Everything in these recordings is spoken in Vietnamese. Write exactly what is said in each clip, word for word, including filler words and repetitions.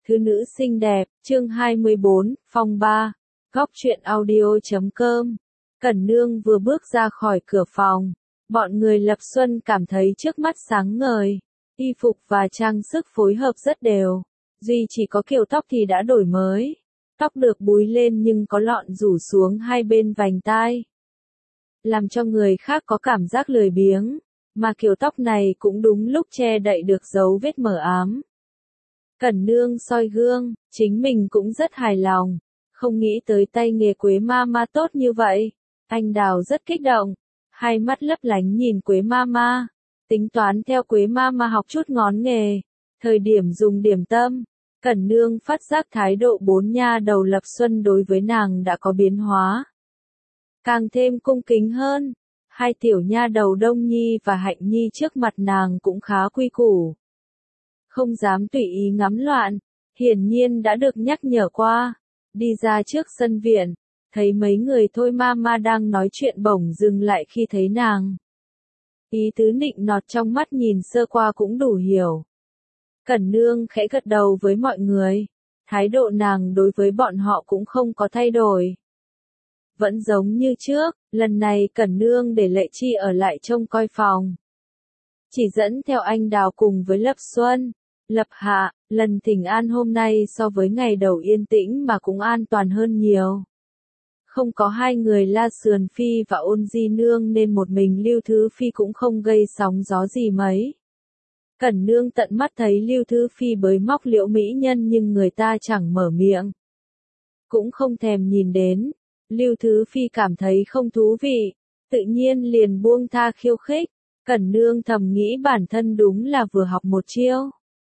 Thứ nữ xinh đẹp, chương hai mươi bốn, phòng ba, góc truyện audio chấm com. Cẩn Nương vừa bước ra khỏi cửa phòng, bọn người Lập Xuân cảm thấy trước mắt sáng ngời, y phục và trang sức phối hợp rất đều, duy chỉ có kiểu tóc thì đã đổi mới. Tóc được búi lên nhưng có lọn rủ xuống hai bên vành tai, làm cho người khác có cảm giác lười biếng, mà kiểu tóc này cũng đúng lúc che đậy được dấu vết mờ ám. Cẩn Nương soi gương, chính mình cũng rất hài lòng, không nghĩ tới tay nghề Quế Mama tốt như vậy. Anh Đào rất kích động, hai mắt lấp lánh nhìn Quế Mama, tính toán theo Quế Mama học chút ngón nghề. Thời điểm dùng điểm tâm, Cẩn Nương phát giác thái độ bốn nha đầu Lập Xuân đối với nàng đã có biến hóa, càng thêm cung kính hơn. Hai tiểu nha đầu Đông Nhi và Hạnh Nhi trước mặt nàng cũng khá quy củ, không dám tùy ý ngắm loạn, hiển nhiên đã được nhắc nhở qua. Đi ra trước sân viện, thấy mấy người Thôi Mama đang nói chuyện bỗng dừng lại khi thấy nàng. Ý tứ nịnh nọt trong mắt nhìn sơ qua cũng đủ hiểu. Cẩn Nương khẽ gật đầu với mọi người, thái độ nàng đối với bọn họ cũng không có thay đổi. Vẫn giống như trước, lần này Cẩn Nương để Lệ Chi ở lại trông coi phòng, chỉ dẫn theo anh Đào cùng với Lập Xuân, Lập Hạ. Lần thỉnh an hôm nay so với ngày đầu yên tĩnh mà cũng an toàn hơn nhiều. Không có hai người La Sườn Phi và Ôn Di Nương nên một mình Lưu Thứ Phi cũng không gây sóng gió gì mấy. Cẩn Nương tận mắt thấy Lưu Thứ Phi bới móc Liễu Mỹ Nhân nhưng người ta chẳng mở miệng, cũng không thèm nhìn đến. Lưu Thứ Phi cảm thấy không thú vị, tự nhiên liền buông tha khiêu khích. Cẩn Nương thầm nghĩ bản thân đúng là vừa học một chiêu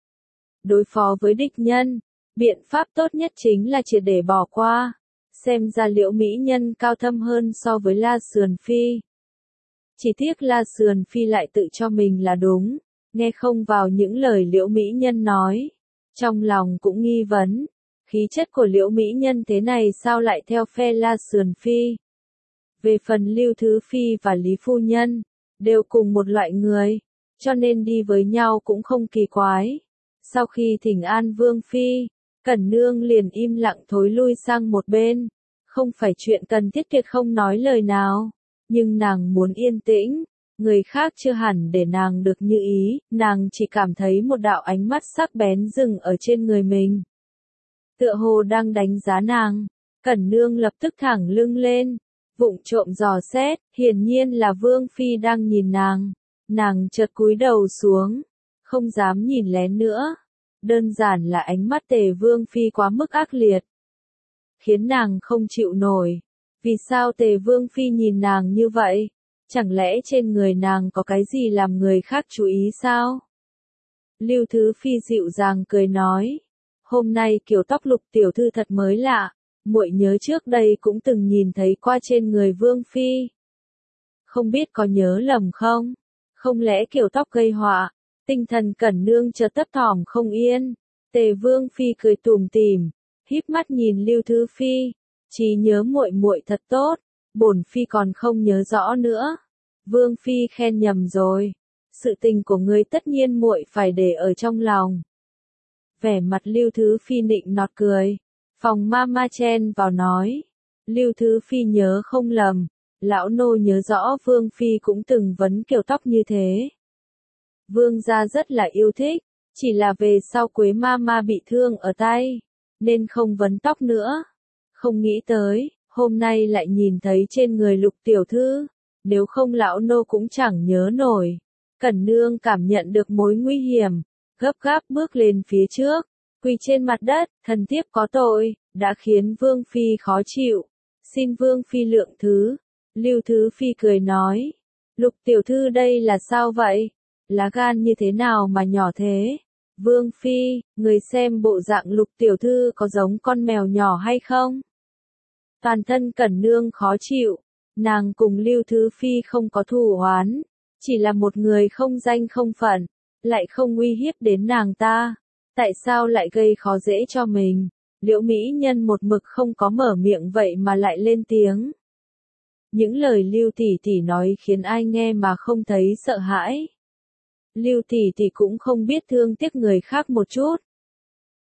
đối phó với địch nhân, biện pháp tốt nhất chính là triệt để bỏ qua. Xem ra Liễu Mỹ Nhân cao thâm hơn so với La Sườn Phi. Chỉ tiếc La Sườn Phi lại tự cho mình là đúng, nghe không vào những lời Liễu Mỹ Nhân nói, trong lòng cũng nghi vấn, khí chất của Liễu Mỹ Nhân thế này sao lại theo phe La Sườn Phi. Về phần Lưu Thứ Phi và Lý Phu Nhân, đều cùng một loại người, cho nên đi với nhau cũng không kỳ quái. Sau khi thỉnh an Vương Phi, Cẩn Nương liền im lặng thối lui sang một bên, không phải chuyện cần thiết tuyệt không nói lời nào, nhưng nàng muốn yên tĩnh, người khác chưa hẳn để nàng được như ý, nàng chỉ cảm thấy một đạo ánh mắt sắc bén dừng ở trên người mình. Tựa hồ đang đánh giá nàng, Cẩn Nương lập tức thẳng lưng lên, vụng trộm dò xét, hiển nhiên là Vương Phi đang nhìn nàng, nàng chợt cúi đầu xuống, không dám nhìn lén nữa. Đơn giản là ánh mắt Tề Vương Phi quá mức ác liệt, khiến nàng không chịu nổi. Vì sao Tề Vương Phi nhìn nàng như vậy? Chẳng lẽ trên người nàng có cái gì làm người khác chú ý sao? Lưu Thứ Phi dịu dàng cười nói, hôm nay kiểu tóc Lục tiểu thư thật mới lạ, muội nhớ trước đây cũng từng nhìn thấy qua trên người Vương Phi. Không biết có nhớ lầm không? Không lẽ kiểu tóc gây họa? Tinh thần Cẩn Nương chợt thấp thỏm không yên. Tề Vương Phi cười tủm tỉm, híp mắt nhìn Lưu Thứ Phi, trí nhớ muội muội thật tốt, bổn Phi còn không nhớ rõ nữa. Vương Phi khen nhầm rồi, sự tình của ngươi tất nhiên muội phải để ở trong lòng. Vẻ mặt Lưu Thứ Phi nịnh nọt cười, phòng Mama chen vào nói, Lưu Thứ Phi nhớ không lầm, lão nô nhớ rõ Vương Phi cũng từng vấn kiểu tóc như thế. Vương gia rất là yêu thích, chỉ là về sau Quế Mama bị thương ở tay, nên không vấn tóc nữa. Không nghĩ tới, hôm nay lại nhìn thấy trên người Lục tiểu thư, nếu không lão nô cũng chẳng nhớ nổi. Cẩn Nương cảm nhận được mối nguy hiểm, gấp gáp bước lên phía trước, quỳ trên mặt đất, thần thiếp có tội, đã khiến Vương Phi khó chịu, xin Vương Phi lượng thứ. Lưu Thứ Phi cười nói, Lục tiểu thư đây là sao vậy? Lá gan như thế nào mà nhỏ thế? Vương Phi, người xem bộ dạng Lục tiểu thư có giống con mèo nhỏ hay không? Toàn thân Cẩn Nương khó chịu, nàng cùng Lưu Thứ Phi không có thù oán, chỉ là một người không danh không phận, lại không uy hiếp đến nàng ta, tại sao lại gây khó dễ cho mình? Liễu Mỹ Nhân một mực không có mở miệng vậy mà lại lên tiếng. Những lời Lưu tỷ tỷ nói khiến ai nghe mà không thấy sợ hãi. Lưu tỷ tỷ cũng không biết thương tiếc người khác một chút.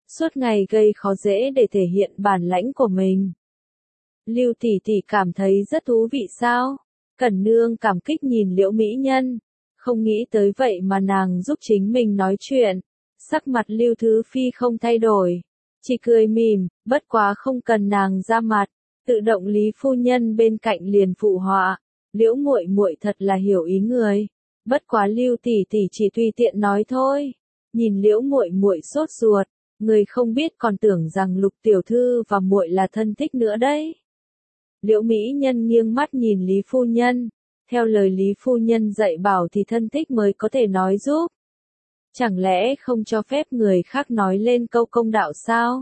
suốt ngày gây khó dễ để thể hiện bản lãnh của mình. Lưu tỷ tỷ cảm thấy rất thú vị sao? Cẩn Nương cảm kích nhìn Liễu Mỹ Nhân, không nghĩ tới vậy mà nàng giúp chính mình nói chuyện. Sắc mặt Lưu Thứ Phi không thay đổi, chỉ cười mỉm, bất quá không cần nàng ra mặt, tự động Lý phu nhân bên cạnh liền phụ họa, Liễu muội muội thật là hiểu ý người. Bất quá Lưu tỷ tỷ chỉ tùy tiện nói thôi. Nhìn Liễu muội muội sốt ruột, người không biết còn tưởng rằng Lục tiểu thư và muội là thân thích nữa đấy. Liễu Mỹ Nhân nghiêng mắt nhìn Lý phu nhân, theo lời Lý phu nhân dạy bảo thì thân thích mới có thể nói giúp. Chẳng lẽ không cho phép người khác nói lên câu công đạo sao?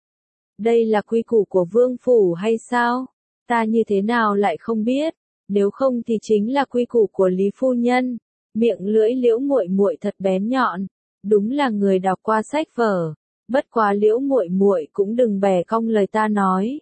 Đây là quy củ của vương phủ hay sao? Ta như thế nào lại không biết, nếu không thì chính là quy củ của Lý phu nhân. Miệng lưỡi Liễu muội muội thật bén nhọn, đúng là người đọc qua sách vở, bất quá Liễu muội muội cũng đừng bẻ cong lời ta nói.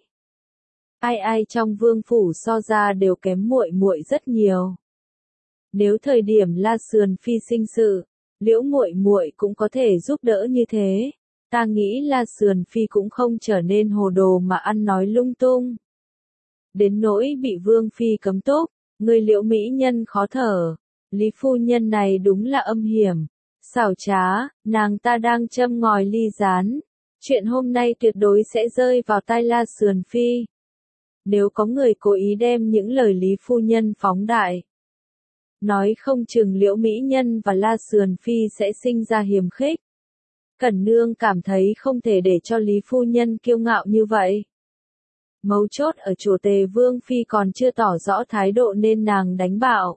Ai ai trong vương phủ so ra đều kém muội muội rất nhiều. Nếu thời điểm La Sườn Phi sinh sự, Liễu muội muội cũng có thể giúp đỡ như thế, ta nghĩ La Sườn Phi cũng không trở nên hồ đồ mà ăn nói lung tung. Đến nỗi bị Vương Phi cấm túc, người Liễu Mỹ Nhân khó thở, Lý phu nhân này đúng là âm hiểm, xảo trá, nàng ta đang châm ngòi ly gián, chuyện hôm nay tuyệt đối sẽ rơi vào tai La Sườn Phi. Nếu có người cố ý đem những lời Lý phu nhân phóng đại, nói không chừng Liễu Mỹ Nhân và La Sườn Phi sẽ sinh ra hiềm khích. Cẩn Nương cảm thấy không thể để cho Lý phu nhân kiêu ngạo như vậy. Mấu chốt ở chỗ Tề Vương Phi còn chưa tỏ rõ thái độ nên nàng đánh bạo.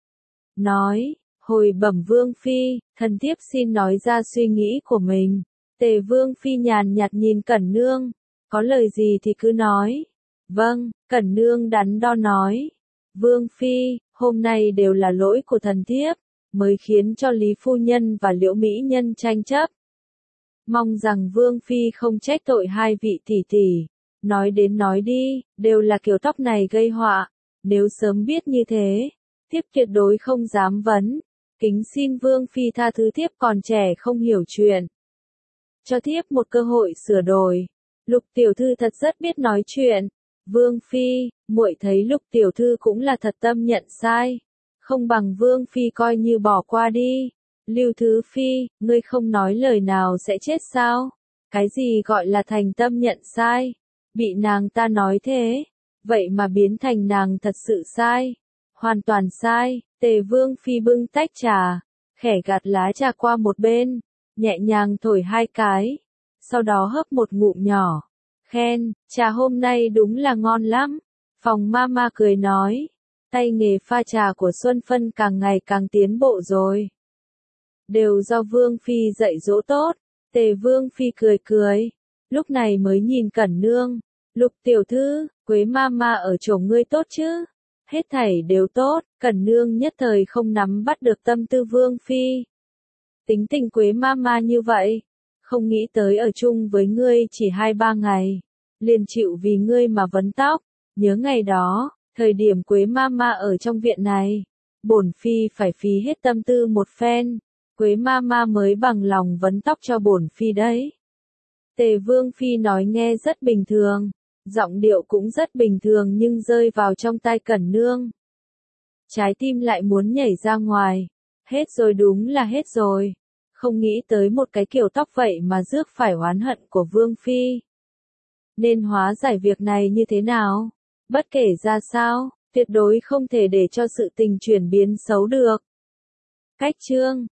Nói, hồi bẩm Vương Phi, thần thiếp xin nói ra suy nghĩ của mình. Tề Vương Phi nhàn nhạt nhìn Cẩn Nương, có lời gì thì cứ nói. Vâng, Cẩn Nương đắn đo nói. Vương Phi, hôm nay đều là lỗi của thần thiếp, mới khiến cho Lý phu nhân và Liễu Mỹ Nhân tranh chấp. Mong rằng Vương Phi không trách tội hai vị tỷ tỷ. Nói đến nói đi, đều là kiểu tóc này gây họa. Nếu sớm biết như thế, thiếp tuyệt đối không dám vấn. Kính xin Vương Phi tha thứ thiếp còn trẻ không hiểu chuyện. Cho thiếp một cơ hội sửa đổi. Lục tiểu thư thật rất biết nói chuyện. Vương Phi, muội thấy Lục tiểu thư cũng là thật tâm nhận sai. Không bằng Vương Phi coi như bỏ qua đi. Lưu Thứ Phi, ngươi không nói lời nào sẽ chết sao? Cái gì gọi là thành tâm nhận sai? Bị nàng ta nói thế, vậy mà biến thành nàng thật sự sai. Hoàn toàn sai. Tề Vương Phi bưng tách trà, khẽ gạt lá trà qua một bên, nhẹ nhàng thổi hai cái, sau đó hấp một ngụm nhỏ, khen, trà hôm nay đúng là ngon lắm. Phòng Mama cười nói, tay nghề pha trà của Xuân Phân càng ngày càng tiến bộ rồi. Đều do Vương Phi dạy dỗ tốt. Tề Vương Phi cười cười, lúc này mới nhìn Cẩn Nương, Lục tiểu thư, Quế Mama ở chỗ ngươi tốt chứ? Hết thảy đều tốt. Cẩn Nương nhất thời không nắm bắt được tâm tư Vương Phi. Tính tình Quế Mama như vậy, không nghĩ tới ở chung với ngươi chỉ hai ba ngày, liền chịu vì ngươi mà vấn tóc. Nhớ ngày đó, thời điểm Quế Mama ở trong viện này, bổn Phi phải phí hết tâm tư một phen, Quế Mama mới bằng lòng vấn tóc cho bổn Phi đấy. Tề Vương Phi nói nghe rất bình thường, giọng điệu cũng rất bình thường nhưng rơi vào trong tai Cẩn Nương. Trái tim lại muốn nhảy ra ngoài. Hết rồi, đúng là hết rồi. Không nghĩ tới một cái kiểu tóc vậy mà rước phải oán hận của Vương Phi. Nên hóa giải việc này như thế nào? Bất kể ra sao, tuyệt đối không thể để cho sự tình chuyển biến xấu được. Cách chương